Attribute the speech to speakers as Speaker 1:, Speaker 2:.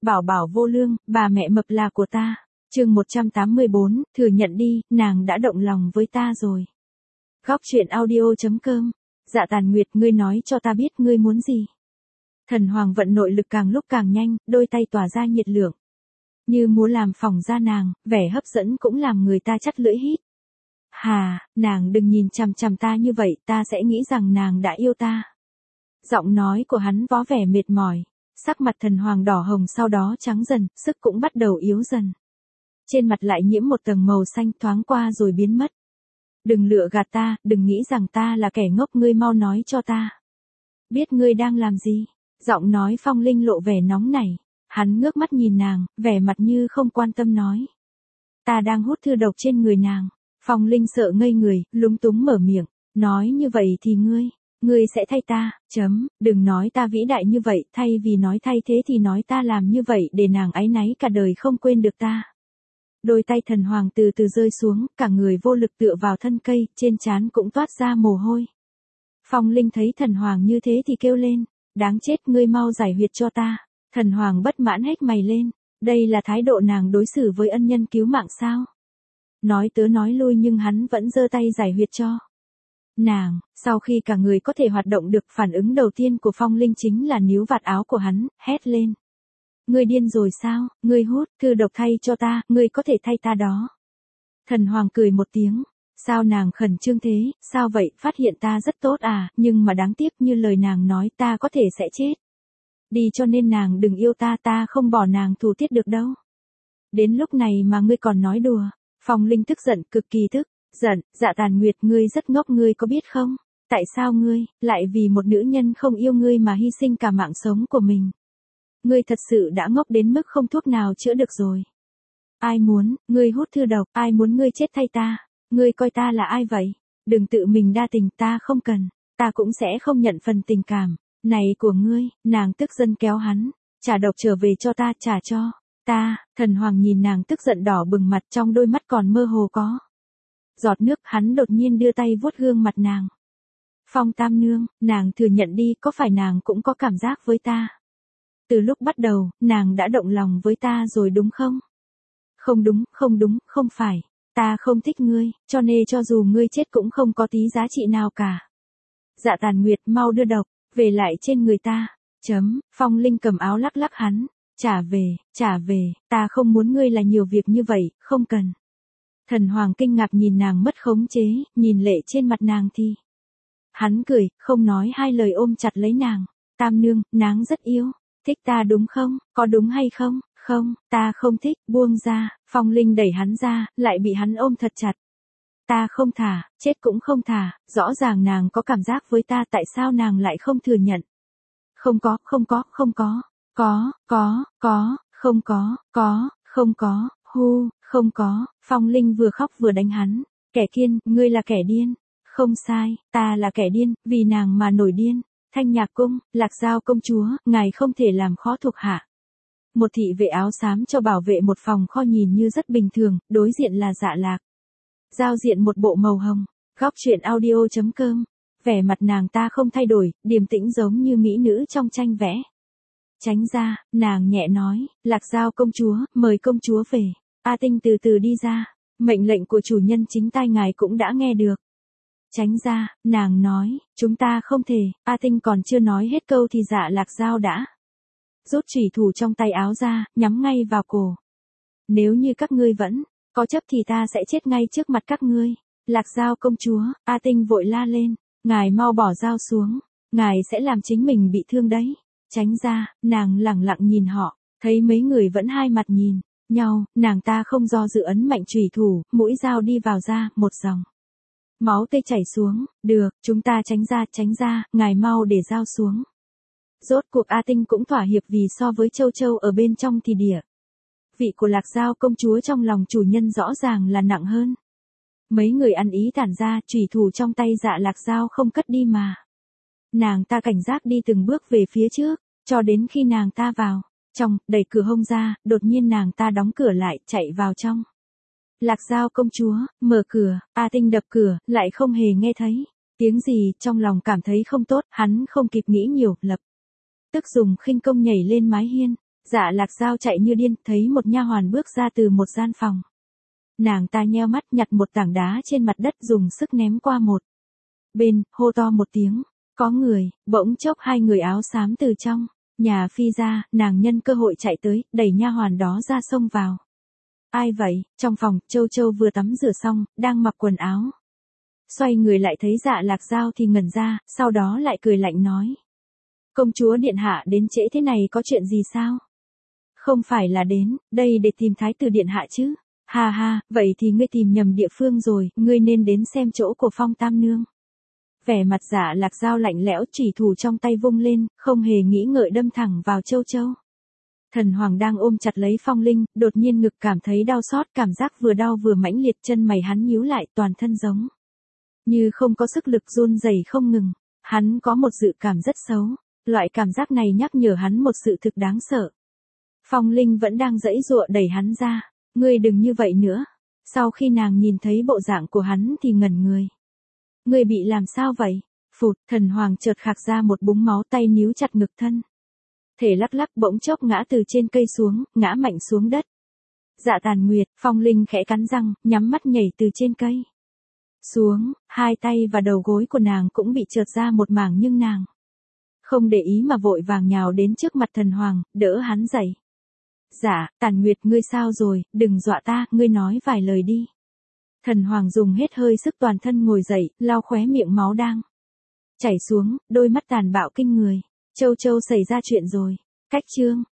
Speaker 1: bảo bảo vô lương, bà mẹ mập là của ta. Chương 184, thừa nhận đi, nàng đã động lòng với ta rồi. Góc truyện audio.com. Dạ Tàn Nguyệt, ngươi nói cho ta biết ngươi muốn gì. Thần Hoàng vận nội lực càng lúc càng nhanh, đôi tay tỏa ra nhiệt lượng. Như muốn làm phỏng ra nàng, vẻ hấp dẫn cũng làm người ta chắt lưỡi hít. Hà, nàng đừng nhìn chằm chằm ta như vậy, ta sẽ nghĩ rằng nàng đã yêu ta. Giọng nói của hắn có vẻ mệt mỏi. Sắc mặt Thần Hoàng đỏ hồng sau đó trắng dần, sức cũng bắt đầu yếu dần. Trên mặt lại nhiễm một tầng màu xanh thoáng qua rồi biến mất. Đừng lừa gạt ta, đừng nghĩ rằng ta là kẻ ngốc, ngươi mau nói cho ta. Biết ngươi đang làm gì? Giọng nói Phong Linh lộ vẻ nóng nảy. Hắn ngước mắt nhìn nàng, vẻ mặt như không quan tâm nói. Ta đang hút thư độc trên người nàng. Phong Linh sợ ngây người, lúng túng mở miệng. Nói như vậy thì ngươi sẽ thay ta, đừng nói ta vĩ đại như vậy, thay vì nói thay thế thì nói ta làm như vậy để nàng áy náy cả đời không quên được ta. Đôi tay Thần Hoàng từ từ rơi xuống, cả người vô lực tựa vào thân cây, trên trán cũng toát ra mồ hôi. Phong Linh thấy Thần Hoàng như thế thì kêu lên, đáng chết, ngươi mau giải huyệt cho ta. Thần Hoàng bất mãn hét mày lên, đây là thái độ nàng đối xử với ân nhân cứu mạng sao? Nói tớ nói lui nhưng hắn vẫn giơ tay giải huyệt cho nàng. Sau khi cả người có thể hoạt động được, phản ứng đầu tiên của Phong Linh chính là níu vạt áo của hắn, hét lên. Ngươi điên rồi sao, ngươi hút thư độc thay cho ta, ngươi có thể thay ta đó. Thần Hoàng cười một tiếng, sao nàng khẩn trương thế, sao vậy, phát hiện ta rất tốt à, nhưng mà đáng tiếc như lời nàng nói ta có thể sẽ chết. Đi cho nên nàng đừng yêu ta, ta không bỏ nàng thù tiết được đâu. Đến lúc này mà ngươi còn nói đùa. Phong Linh tức giận, cực kỳ tức giận, Dạ Tàn Nguyệt, ngươi rất ngốc, ngươi có biết không? Tại sao ngươi lại vì một nữ nhân không yêu ngươi mà hy sinh cả mạng sống của mình? Ngươi thật sự đã ngốc đến mức không thuốc nào chữa được rồi. Ai muốn ngươi hút thư độc, ai muốn ngươi chết thay ta? Ngươi coi ta là ai vậy? Đừng tự mình đa tình, ta không cần, ta cũng sẽ không nhận phần tình cảm này của ngươi. Nàng tức giận kéo hắn, trả độc trở về cho ta, trả cho ta. Thần Hoàng nhìn nàng tức giận đỏ bừng mặt, trong đôi mắt còn mơ hồ có giọt nước. Hắn đột nhiên đưa tay vuốt gương mặt nàng. Phong Tam Nương, nàng thừa nhận đi, có phải nàng cũng có cảm giác với ta? Từ lúc bắt đầu, nàng đã động lòng với ta rồi đúng không? Không đúng, không phải. Ta không thích ngươi, cho nên cho dù ngươi chết cũng không có tí giá trị nào cả. Dạ Tàn Nguyệt, mau đưa độc về lại trên người ta. Phong Linh cầm áo lắc lắc hắn. Trả về, ta không muốn ngươi là nhiều việc như vậy, không cần. Thần Hoàng kinh ngạc nhìn nàng mất khống chế, nhìn lệ trên mặt nàng thì. Hắn cười, không nói hai lời ôm chặt lấy nàng. Tam Nương, nàng rất yêu. Thích ta đúng không, có đúng hay không? Không, ta không thích, buông ra. Phong Linh đẩy hắn ra, lại bị hắn ôm thật chặt. Ta không thả, chết cũng không thả, rõ ràng nàng có cảm giác với ta, tại sao nàng lại không thừa nhận? Không có, không có. Phong Linh vừa khóc vừa đánh hắn. Kẻ kiên, ngươi là kẻ điên. Không sai, ta là kẻ điên, vì nàng mà nổi điên. Thanh Nhạc Cung, Lạc Giao công chúa, ngài không thể làm khó thuộc hạ. Một thị vệ áo xám cho bảo vệ một phòng kho nhìn như rất bình thường, đối diện là Dạ Lạc Giao diện một bộ màu hồng. Góc truyện audio.com. Vẻ mặt nàng ta không thay đổi, điềm tĩnh giống như mỹ nữ trong tranh vẽ. Tránh ra, nàng nhẹ nói, Lạc Giao công chúa, mời công chúa về. A Tinh từ từ đi ra, mệnh lệnh của chủ nhân chính tai ngài cũng đã nghe được. Tránh ra, nàng nói, chúng ta không thể. A Tinh còn chưa nói hết câu thì Dạ Lạc Giao đã rút chủy thủ trong tay áo ra, nhắm ngay vào cổ. Nếu như các ngươi vẫn có chấp thì ta sẽ chết ngay trước mặt các ngươi. Lạc Giao công chúa, A Tinh vội la lên, ngài mau bỏ dao xuống, ngài sẽ làm chính mình bị thương đấy. Tránh ra, nàng lẳng lặng nhìn họ, thấy mấy người vẫn hai mặt nhìn nhau, nàng ta không do dự ấn mạnh chủy thủ, mũi dao đi vào da, một dòng máu tươi chảy xuống. Được, chúng ta tránh ra, ngài mau để dao xuống. Rốt cuộc A Tinh cũng thỏa hiệp, vì so với Châu Châu ở bên trong thì địa vị của Lạc Giao công chúa trong lòng chủ nhân rõ ràng là nặng hơn. Mấy người ăn ý tản ra, chủy thủ trong tay Dạ Lạc Giao không cất đi mà. Nàng ta cảnh giác đi từng bước về phía trước, cho đến khi nàng ta vào trong, đẩy cửa hông ra, đột nhiên nàng ta đóng cửa lại, chạy vào trong. Lạc Giao công chúa, mở cửa. A Tinh đập cửa, lại không hề nghe thấy tiếng gì, trong lòng cảm thấy không tốt, hắn không kịp nghĩ nhiều, lập tức dùng khinh công nhảy lên mái hiên, Dạ Lạc Dao chạy như điên, thấy một nha hoàn bước ra từ một gian phòng. Nàng ta nheo mắt nhặt một tảng đá trên mặt đất dùng sức ném qua một bên, hô to một tiếng. Có người, bỗng chốc hai người áo xám từ trong nhà phi ra, nàng nhân cơ hội chạy tới, đẩy nha hoàn đó ra xông vào. Ai vậy? Trong phòng, Châu Châu vừa tắm rửa xong, đang mặc quần áo. Xoay người lại thấy Dạ Lạc Dao thì ngẩn ra, sau đó lại cười lạnh nói. Công chúa điện hạ đến trễ thế này có chuyện gì sao? Không phải là đến đây để tìm thái tử điện hạ chứ? Ha ha, vậy thì ngươi tìm nhầm địa phương rồi, ngươi nên đến xem chỗ của Phong Tam Nương. Vẻ mặt Dạ Lạc Dao lạnh lẽo, chủy thủ trong tay vung lên, không hề nghĩ ngợi đâm thẳng vào Châu Châu. Thần Hoàng đang ôm chặt lấy Phong Linh, đột nhiên ngực cảm thấy đau xót, cảm giác vừa đau vừa mãnh liệt, chân mày hắn nhíu lại, toàn thân giống như không có sức lực run rẩy không ngừng. Hắn có một dự cảm rất xấu, loại cảm giác này nhắc nhở hắn một sự thực đáng sợ. Phong Linh vẫn đang giãy giụa đẩy hắn ra. Ngươi đừng như vậy nữa. Sau khi nàng nhìn thấy bộ dạng của hắn thì ngẩn người. Ngươi bị làm sao vậy? Phụt, Thần Hoàng chợt khạc ra một búng máu, tay níu chặt ngực thân. Thể lắc lắc bỗng chốc ngã từ trên cây xuống, ngã mạnh xuống đất. Dạ Tàn Nguyệt, Phong Linh khẽ cắn răng, nhắm mắt nhảy từ trên cây xuống, hai tay và đầu gối của nàng cũng bị trượt ra một mảng nhưng nàng không để ý mà vội vàng nhào đến trước mặt Thần Hoàng, đỡ hắn dậy. Dạ, Tàn Nguyệt ngươi sao rồi, đừng dọa ta, ngươi nói vài lời đi. Thần Hoàng dùng hết hơi sức toàn thân ngồi dậy, lau khóe miệng máu đang chảy xuống, đôi mắt tàn bạo kinh người. Châu Châu xảy ra chuyện rồi. Cách chương